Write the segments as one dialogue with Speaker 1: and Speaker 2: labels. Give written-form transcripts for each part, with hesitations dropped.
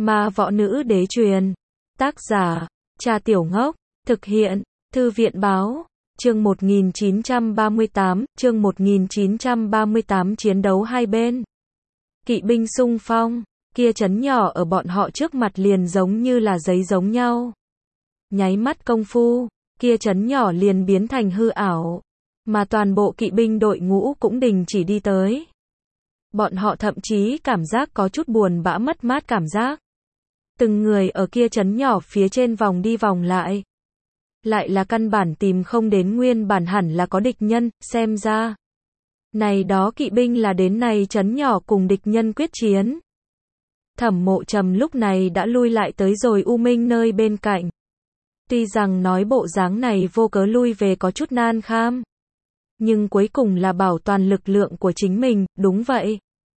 Speaker 1: Ma võ nữ đế truyền. Tác giả, Cha Tiểu Ngốc. Thực hiện, Thư viện báo. Chương 1938, chiến đấu hai bên. Kỵ binh xung phong, kia trấn nhỏ ở bọn họ trước mặt liền giống như là giấy giống nhau. Nháy mắt công phu, kia trấn nhỏ liền biến thành hư ảo, mà toàn bộ kỵ binh đội ngũ cũng đình chỉ đi tới. Bọn họ thậm chí cảm giác có chút buồn bã mất mát cảm giác. Từng người ở kia trấn nhỏ phía trên vòng đi vòng lại. Lại là căn bản tìm không đến nguyên bản hẳn là có địch nhân, xem ra. Này đó kỵ binh là đến này trấn nhỏ cùng địch nhân quyết chiến. Thẩm Mộ Trầm lúc này đã lui lại tới rồi U Minh nơi bên cạnh. Tuy rằng nói bộ dáng này vô cớ lui về có chút nan kham. Nhưng cuối cùng là bảo toàn lực lượng của chính mình, đúng vậy.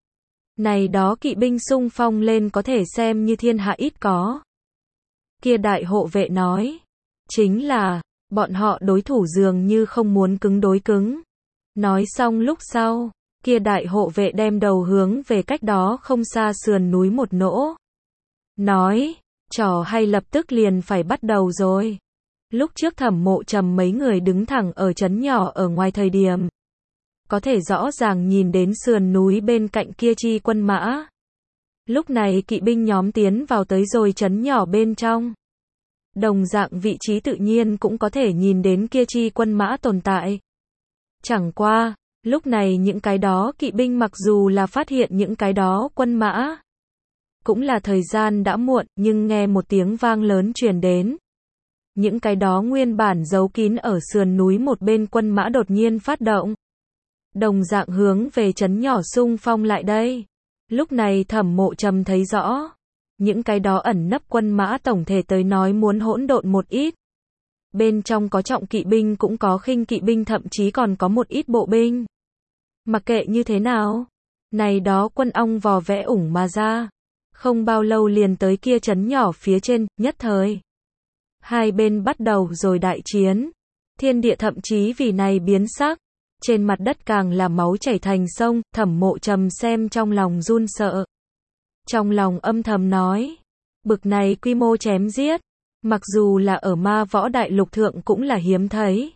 Speaker 1: Này đó kỵ binh xung phong lên có thể xem như thiên hạ ít có. Kia đại hộ vệ nói. Chính là, bọn họ đối thủ dường như không muốn cứng đối cứng. Nói xong lúc sau, kia đại hộ vệ đem đầu hướng về cách đó không xa sườn núi một nỗ. Nói, trò hay lập tức liền phải bắt đầu rồi. Lúc trước Thẩm Mộ Trầm mấy người đứng thẳng ở trấn nhỏ ở ngoài thời điểm. Có thể rõ ràng nhìn đến sườn núi bên cạnh kia chi quân mã. Lúc này kỵ binh nhóm tiến vào tới rồi trấn nhỏ bên trong. Đồng dạng vị trí tự nhiên cũng có thể nhìn đến kia chi quân mã tồn tại. Chẳng qua, lúc này những cái đó kỵ binh mặc dù là phát hiện những cái đó quân mã. Cũng là thời gian đã muộn, nhưng nghe một tiếng vang lớn truyền đến. Những cái đó nguyên bản giấu kín ở sườn núi một bên quân mã đột nhiên phát động. Đồng dạng hướng về trấn nhỏ xung phong lại đây. Lúc này Thẩm Mộ Trầm thấy rõ. Những cái đó ẩn nấp quân mã tổng thể tới nói muốn hỗn độn một ít. Bên trong có trọng kỵ binh cũng có khinh kỵ binh thậm chí còn có một ít bộ binh. Mặc kệ như thế nào. Này đó quân ong vò vẽ ủng mà ra. Không bao lâu liền tới kia trấn nhỏ phía trên, nhất thời. Hai bên bắt đầu rồi đại chiến. Thiên địa thậm chí vì này biến sắc. Trên mặt đất càng là máu chảy thành sông, Thẩm Mộ Trầm xem trong lòng run sợ. Trong lòng âm thầm nói, bực này quy mô chém giết, mặc dù là ở ma võ đại lục thượng cũng là hiếm thấy.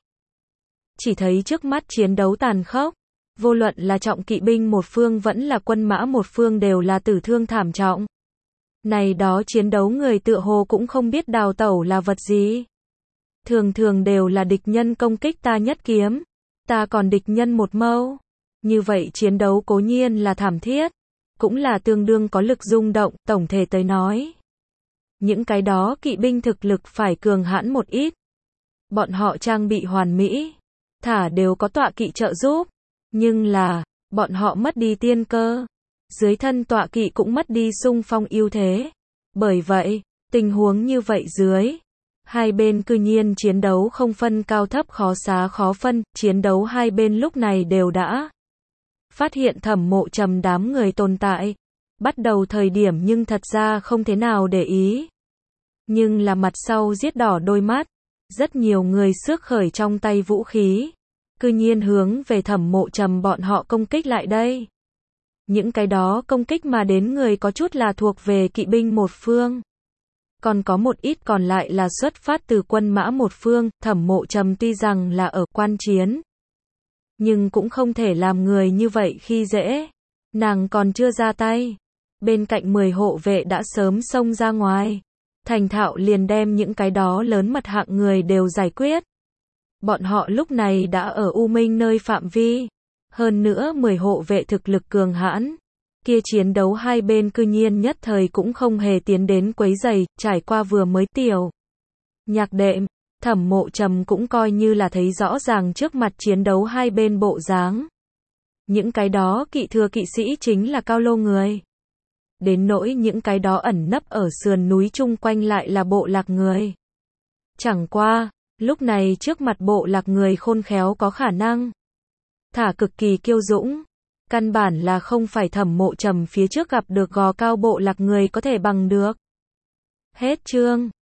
Speaker 1: Chỉ thấy trước mắt chiến đấu tàn khốc, vô luận là trọng kỵ binh một phương vẫn là quân mã một phương đều là tử thương thảm trọng. Này đó chiến đấu người tựa hồ cũng không biết đào tẩu là vật gì. Thường thường đều là địch nhân công kích ta nhất kiếm, ta còn địch nhân một mâu. Như vậy chiến đấu cố nhiên là thảm thiết. Cũng là tương đương có lực rung động, tổng thể tới nói. Những cái đó kỵ binh thực lực phải cường hãn một ít. Bọn họ trang bị hoàn mỹ, thả đều có tọa kỵ trợ giúp. Nhưng là, bọn họ mất đi tiên cơ. Dưới thân tọa kỵ cũng mất đi xung phong ưu thế. Bởi vậy, tình huống như vậy dưới. Hai bên cư nhiên chiến đấu không phân cao thấp khó xá khó phân, chiến đấu hai bên lúc này đều đã. Phát hiện Thẩm Mộ Trầm đám người tồn tại. Bắt đầu thời điểm nhưng thật ra không thế nào để ý. Nhưng là mặt sau giết đỏ đôi mắt. Rất nhiều người xước khởi trong tay vũ khí. Cư nhiên hướng về Thẩm Mộ Trầm bọn họ công kích lại đây. Những cái đó công kích mà đến người có chút là thuộc về kỵ binh một phương. Còn có một ít còn lại là xuất phát từ quân mã một phương. Thẩm Mộ Trầm tuy rằng là ở quan chiến. Nhưng cũng không thể làm người như vậy khi dễ. Nàng còn chưa ra tay. Bên cạnh 10 hộ vệ đã sớm xông ra ngoài. Thành thạo liền đem những cái đó lớn mật hạng người đều giải quyết. Bọn họ lúc này đã ở U Minh nơi phạm vi. Hơn nữa 10 hộ vệ thực lực cường hãn. Kia chiến đấu hai bên cư nhiên nhất thời cũng không hề tiến đến quấy rầy, trải qua vừa mới tiểu. Nhạc đệm. Thẩm Mộ Trầm cũng coi như là thấy rõ ràng trước mặt chiến đấu hai bên bộ dáng. Những cái đó kỵ thừa kỵ sĩ chính là cao lô người. Đến nỗi những cái đó ẩn nấp ở sườn núi chung quanh lại là bộ lạc người. Chẳng qua, lúc này trước mặt bộ lạc người khôn khéo có khả năng. Thả cực kỳ kiêu dũng. Căn bản là không phải Thẩm Mộ Trầm phía trước gặp được gò cao bộ lạc người có thể bằng được. Hết chương.